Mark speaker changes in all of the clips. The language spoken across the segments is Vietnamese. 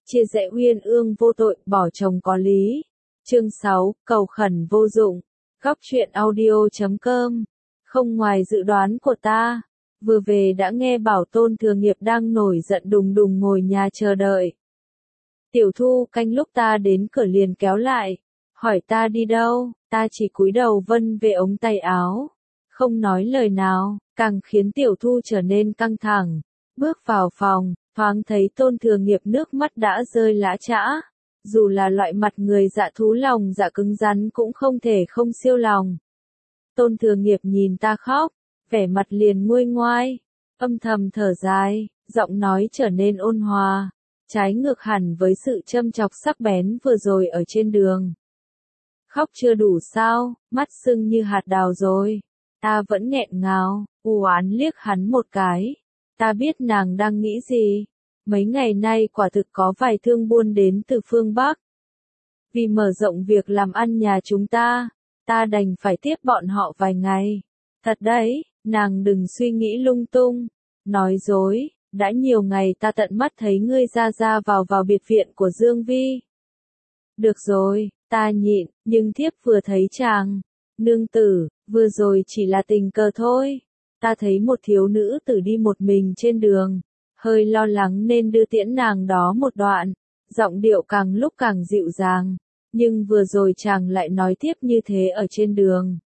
Speaker 1: chia rẽ uyên ương vô tội, bỏ chồng có lý. Chương 6, cầu khẩn vô dụng. Góc truyện audio.com. Không ngoài dự đoán của ta, vừa về đã nghe bảo Tôn Thừa Nghiệp đang nổi giận đùng đùng ngồi nhà chờ đợi. Tiểu Thu canh lúc ta đến cửa liền kéo lại, hỏi ta đi đâu, ta chỉ cúi đầu vân về ống tay áo, không nói lời nào, càng khiến Tiểu Thu trở nên căng thẳng. Bước vào phòng, thoáng thấy Tôn Thừa Nghiệp nước mắt đã rơi lã chã. Dù là loại mặt người dạ thú lòng dạ cứng rắn cũng không thể không siêu lòng. Tôn Thừa Nghiệp nhìn ta khóc, vẻ mặt liền nguôi ngoai, âm thầm thở dài, giọng nói trở nên ôn hòa, trái ngược hẳn với sự châm chọc sắc bén vừa rồi ở trên đường. Khóc chưa đủ sao, mắt sưng như hạt đào rồi. Ta vẫn nghẹn ngào, u oán liếc hắn một cái. Ta biết nàng đang nghĩ gì. Mấy ngày nay quả thực có vài thương buôn đến từ phương Bắc. Vì mở rộng việc làm ăn nhà chúng ta đành phải tiếp bọn họ vài ngày. Thật đấy, nàng đừng suy nghĩ lung tung. Nói dối, đã nhiều ngày ta tận mắt thấy ngươi ra vào biệt viện của Dương Vi. Được rồi, ta nhịn, nhưng thiếp vừa thấy chàng. Nương tử, vừa rồi chỉ là tình cờ thôi. Ta thấy một thiếu nữ tử đi một mình trên đường, hơi lo lắng nên đưa tiễn nàng đó một đoạn, giọng điệu càng lúc càng dịu dàng, nhưng vừa rồi chàng lại nói tiếp như thế ở trên đường.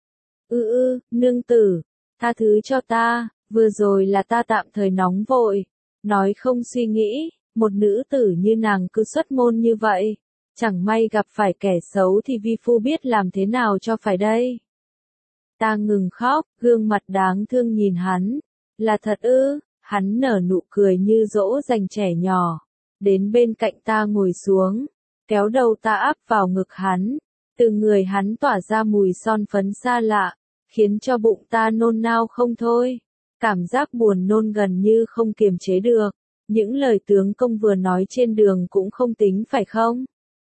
Speaker 1: Nương tử, tha thứ cho ta, vừa rồi là ta tạm thời nóng vội, nói không suy nghĩ, một nữ tử như nàng cứ xuất môn như vậy, chẳng may gặp phải kẻ xấu thì vi phu biết làm thế nào cho phải đây. Ta ngừng khóc, gương mặt đáng thương nhìn hắn. Là thật ư? Hắn nở nụ cười như dỗ dành trẻ nhỏ. Đến bên cạnh ta ngồi xuống, kéo đầu ta áp vào ngực hắn. Từ người hắn tỏa ra mùi son phấn xa lạ, khiến cho bụng ta nôn nao không thôi. Cảm giác buồn nôn gần như không kiềm chế được. Những lời tướng công vừa nói trên đường cũng không tính phải không?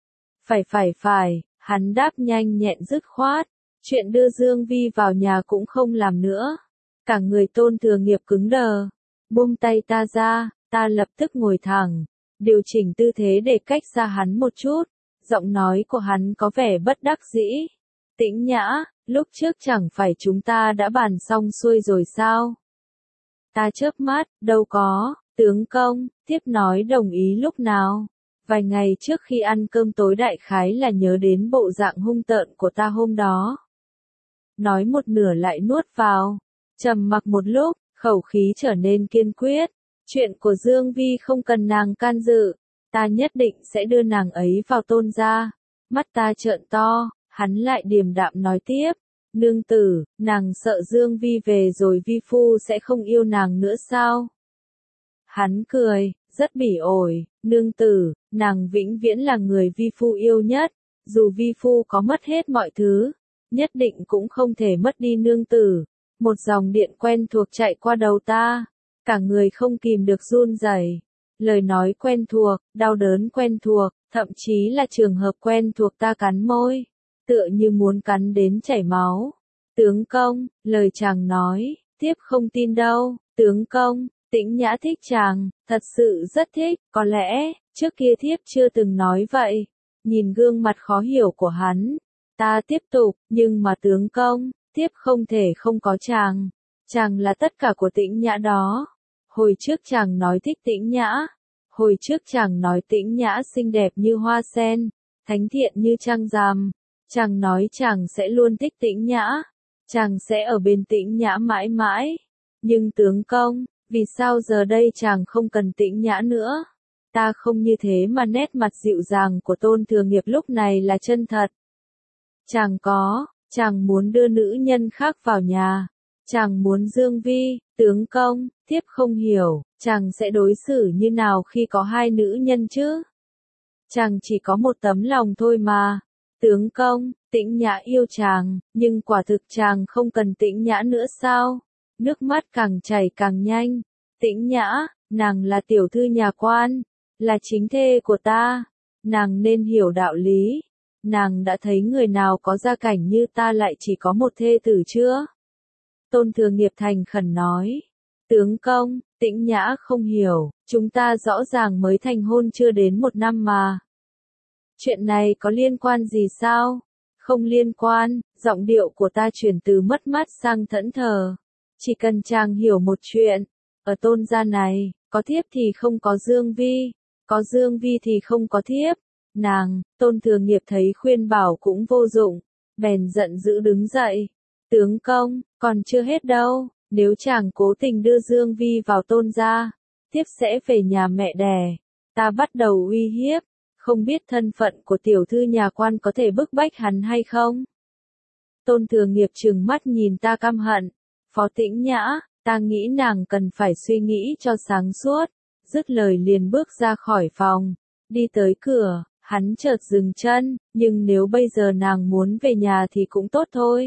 Speaker 1: Phải, hắn đáp nhanh nhẹn dứt khoát. Chuyện đưa Dương Vi vào nhà cũng không làm nữa. Cả người Tôn Thừa Nghiệp cứng đờ. Buông tay ta ra, ta lập tức ngồi thẳng. Điều chỉnh tư thế để cách xa hắn một chút. Giọng nói của hắn có vẻ bất đắc dĩ. Tĩnh Nhã, lúc trước chẳng phải chúng ta đã bàn xong xuôi rồi sao? Ta chớp mắt, đâu có, tướng công, tiếp nói đồng ý lúc nào. Vài ngày trước khi ăn cơm tối đại khái là nhớ đến bộ dạng hung tợn của ta hôm đó. Nói một nửa lại nuốt vào. Trầm mặc một lúc, khẩu khí trở nên kiên quyết. Chuyện của Dương Vi không cần nàng can dự. Ta nhất định sẽ đưa nàng ấy vào Tôn gia. Mắt ta trợn to, hắn lại điềm đạm nói tiếp. Nương tử, nàng sợ Dương Vi về rồi vi phu sẽ không yêu nàng nữa sao? Hắn cười, rất bỉ ổi. Nương tử, nàng vĩnh viễn là người vi phu yêu nhất. Dù vi phu có mất hết mọi thứ, nhất định cũng không thể mất đi nương tử. Một dòng điện quen thuộc chạy qua đầu ta, cả người không kìm được run rẩy. Lời nói quen thuộc, đau đớn quen thuộc, thậm chí là trường hợp quen thuộc ta cắn môi, tựa như muốn cắn đến chảy máu. Tướng công, lời chàng nói, tiếp không tin đâu. Tướng công, Tĩnh Nhã thích chàng, thật sự rất thích, có lẽ, trước kia thiếp chưa từng nói vậy. Nhìn gương mặt khó hiểu của hắn, ta tiếp tục, nhưng mà tướng công, thiếp không thể không có chàng. Chàng là tất cả của Tĩnh Nhã đó. Hồi trước chàng nói thích Tĩnh Nhã. Hồi trước chàng nói Tĩnh Nhã xinh đẹp như hoa sen, thánh thiện như trăng rằm. Chàng nói chàng sẽ luôn thích Tĩnh Nhã. Chàng sẽ ở bên Tĩnh Nhã mãi mãi. Nhưng tướng công, vì sao giờ đây chàng không cần Tĩnh Nhã nữa? Ta không như thế mà nét mặt dịu dàng của Tôn Thừa Nghiệp lúc này là chân thật. Chàng muốn đưa nữ nhân khác vào nhà. Chàng muốn Dương Vi, tướng công, thiếp không hiểu, chàng sẽ đối xử như nào khi có hai nữ nhân chứ? Chàng chỉ có một tấm lòng thôi mà. Tướng công, Tĩnh Nhã yêu chàng, nhưng quả thực chàng không cần Tĩnh Nhã nữa sao? Nước mắt càng chảy càng nhanh. Tĩnh Nhã, nàng là tiểu thư nhà quan, là chính thê của ta. Nàng nên hiểu đạo lý. Nàng đã thấy người nào có gia cảnh như ta lại chỉ có một thê tử chưa? Tôn Thừa Nghiệp thành khẩn nói. Tướng công, Tĩnh Nhã không hiểu, chúng ta rõ ràng mới thành hôn chưa đến 1 năm mà. Chuyện này có liên quan gì sao? Không liên quan, giọng điệu của ta chuyển từ mất mát sang thẫn thờ. Chỉ cần chàng hiểu một chuyện, ở Tôn gia này, có thiếp thì không có Dương Vi, có Dương Vi thì không có thiếp. Nàng, Tôn Thừa Nghiệp thấy khuyên bảo cũng vô dụng, bèn giận dữ đứng dậy. Tướng công, còn chưa hết đâu, nếu chàng cố tình đưa Dương Vi vào Tôn gia, thiếp sẽ về nhà mẹ đẻ. Ta bắt đầu uy hiếp, không biết thân phận của tiểu thư nhà quan có thể bức bách hắn hay không? Tôn Thừa Nghiệp trừng mắt nhìn ta căm hận. Phó Tĩnh Nhã, ta nghĩ nàng cần phải suy nghĩ cho sáng suốt. Dứt lời liền bước ra khỏi phòng, đi tới cửa, hắn chợt dừng chân, nhưng nếu bây giờ nàng muốn về nhà thì cũng tốt thôi.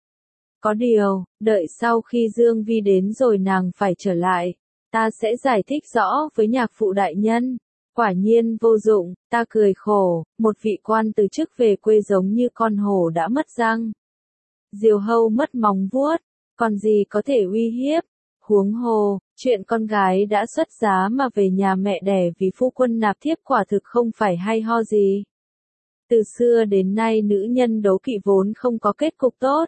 Speaker 1: Có điều, đợi sau khi Dương Vi đến rồi nàng phải trở lại, ta sẽ giải thích rõ với nhạc phụ đại nhân. Quả nhiên vô dụng, ta cười khổ, một vị quan từ chức về quê giống như con hổ đã mất răng. Diều hâu mất móng vuốt, còn gì có thể uy hiếp. Huống hồ, chuyện con gái đã xuất giá mà về nhà mẹ đẻ vì phu quân nạp thiếp quả thực không phải hay ho gì. Từ xưa đến nay nữ nhân đố kỵ vốn không có kết cục tốt.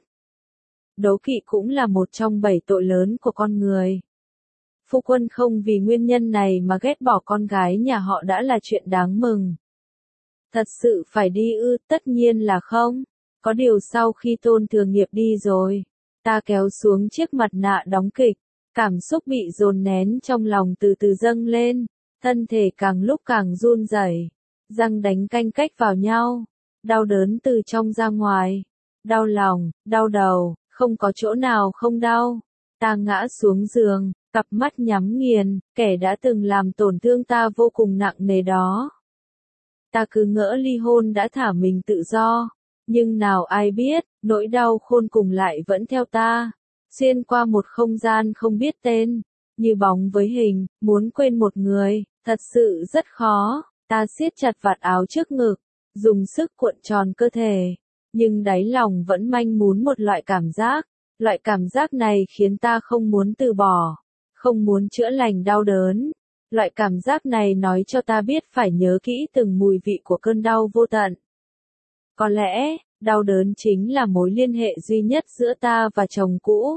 Speaker 1: Đố kỵ cũng là một trong 7 tội lớn của con người. Phu quân không vì nguyên nhân này mà ghét bỏ con gái nhà họ đã là chuyện đáng mừng. Thật sự phải đi ư? Tất nhiên là không. Có điều sau khi Tôn Thừa Nghiệp đi rồi, ta kéo xuống chiếc mặt nạ đóng kịch, cảm xúc bị dồn nén trong lòng từ từ dâng lên, thân thể càng lúc càng run rẩy, răng đánh canh cách vào nhau, đau đớn từ trong ra ngoài, đau lòng, đau đầu, không có chỗ nào không đau. Ta ngã xuống giường, cặp mắt nhắm nghiền, kẻ đã từng làm tổn thương ta vô cùng nặng nề đó. Ta cứ ngỡ ly hôn đã thả mình tự do, nhưng nào ai biết, nỗi đau khôn cùng lại vẫn theo ta, xuyên qua một không gian không biết tên, như bóng với hình, muốn quên một người, thật sự rất khó. Ta siết chặt vạt áo trước ngực, dùng sức cuộn tròn cơ thể, nhưng đáy lòng vẫn manh mún một loại cảm giác này khiến ta không muốn từ bỏ, không muốn chữa lành đau đớn. Loại cảm giác này nói cho ta biết phải nhớ kỹ từng mùi vị của cơn đau vô tận. Có lẽ, đau đớn chính là mối liên hệ duy nhất giữa ta và chồng cũ.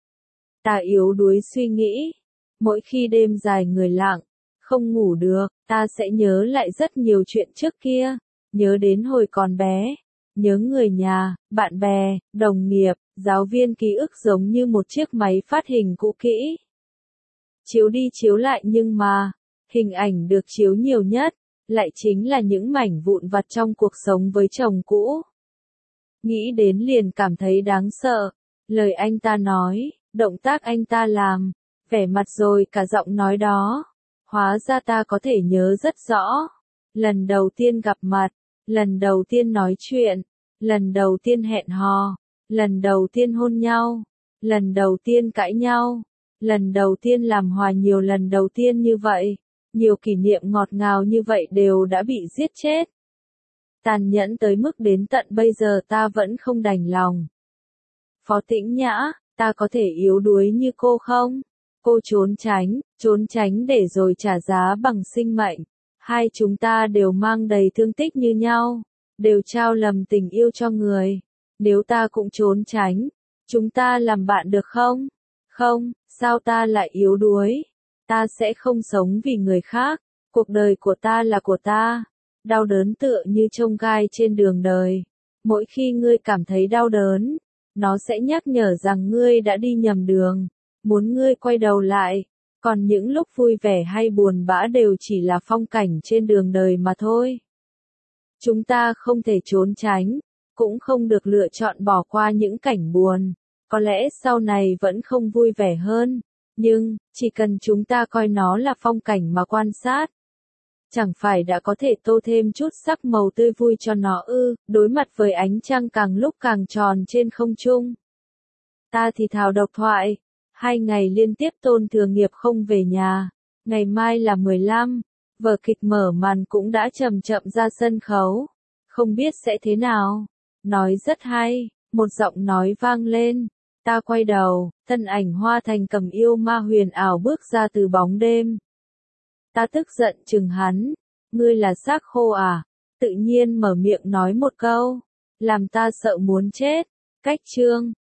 Speaker 1: Ta yếu đuối suy nghĩ. Mỗi khi đêm dài người lặng, không ngủ được, ta sẽ nhớ lại rất nhiều chuyện trước kia. Nhớ đến hồi còn bé. Nhớ người nhà, bạn bè, đồng nghiệp, giáo viên, ký ức giống như một chiếc máy phát hình cũ kỹ. Chiếu đi chiếu lại nhưng mà, hình ảnh được chiếu nhiều nhất, lại chính là những mảnh vụn vặt trong cuộc sống với chồng cũ. Nghĩ đến liền cảm thấy đáng sợ. Lời anh ta nói, động tác anh ta làm, vẻ mặt rồi cả giọng nói đó. Hóa ra ta có thể nhớ rất rõ. Lần đầu tiên gặp mặt, lần đầu tiên nói chuyện, lần đầu tiên hẹn hò, lần đầu tiên hôn nhau, lần đầu tiên cãi nhau, lần đầu tiên làm hòa, nhiều lần đầu tiên như vậy, nhiều kỷ niệm ngọt ngào như vậy đều đã bị giết chết. Tàn nhẫn tới mức đến tận bây giờ ta vẫn không đành lòng. Phó Tĩnh Nhã, ta có thể yếu đuối như cô không? Cô trốn tránh để rồi trả giá bằng sinh mệnh. Hai chúng ta đều mang đầy thương tích như nhau, đều trao lầm tình yêu cho người. Nếu ta cũng trốn tránh, chúng ta làm bạn được không? Không, sao ta lại yếu đuối? Ta sẽ không sống vì người khác, cuộc đời của ta là của ta. Đau đớn tựa như chông gai trên đường đời. Mỗi khi ngươi cảm thấy đau đớn, nó sẽ nhắc nhở rằng ngươi đã đi nhầm đường, muốn ngươi quay đầu lại. Còn những lúc vui vẻ hay buồn bã đều chỉ là phong cảnh trên đường đời mà thôi. Chúng ta không thể trốn tránh, cũng không được lựa chọn bỏ qua những cảnh buồn. Có lẽ sau này vẫn không vui vẻ hơn, nhưng, chỉ cần chúng ta coi nó là phong cảnh mà quan sát, chẳng phải đã có thể tô thêm chút sắc màu tươi vui cho nó ư? Đối mặt với ánh trăng càng lúc càng tròn trên không trung, ta thì thào độc thoại. 2 ngày liên tiếp Tôn Thừa Nghiệp không về nhà. Ngày mai là 15, vở kịch mở màn cũng đã chậm chậm ra sân khấu. Không biết sẽ thế nào. Nói rất hay, một giọng nói vang lên. Ta quay đầu, thân ảnh Hoa Thành cầm yêu ma huyền ảo bước ra từ bóng đêm. Ta tức giận chừng hắn, ngươi là xác khô à? Tự nhiên mở miệng nói một câu, làm ta sợ muốn chết. Cách chương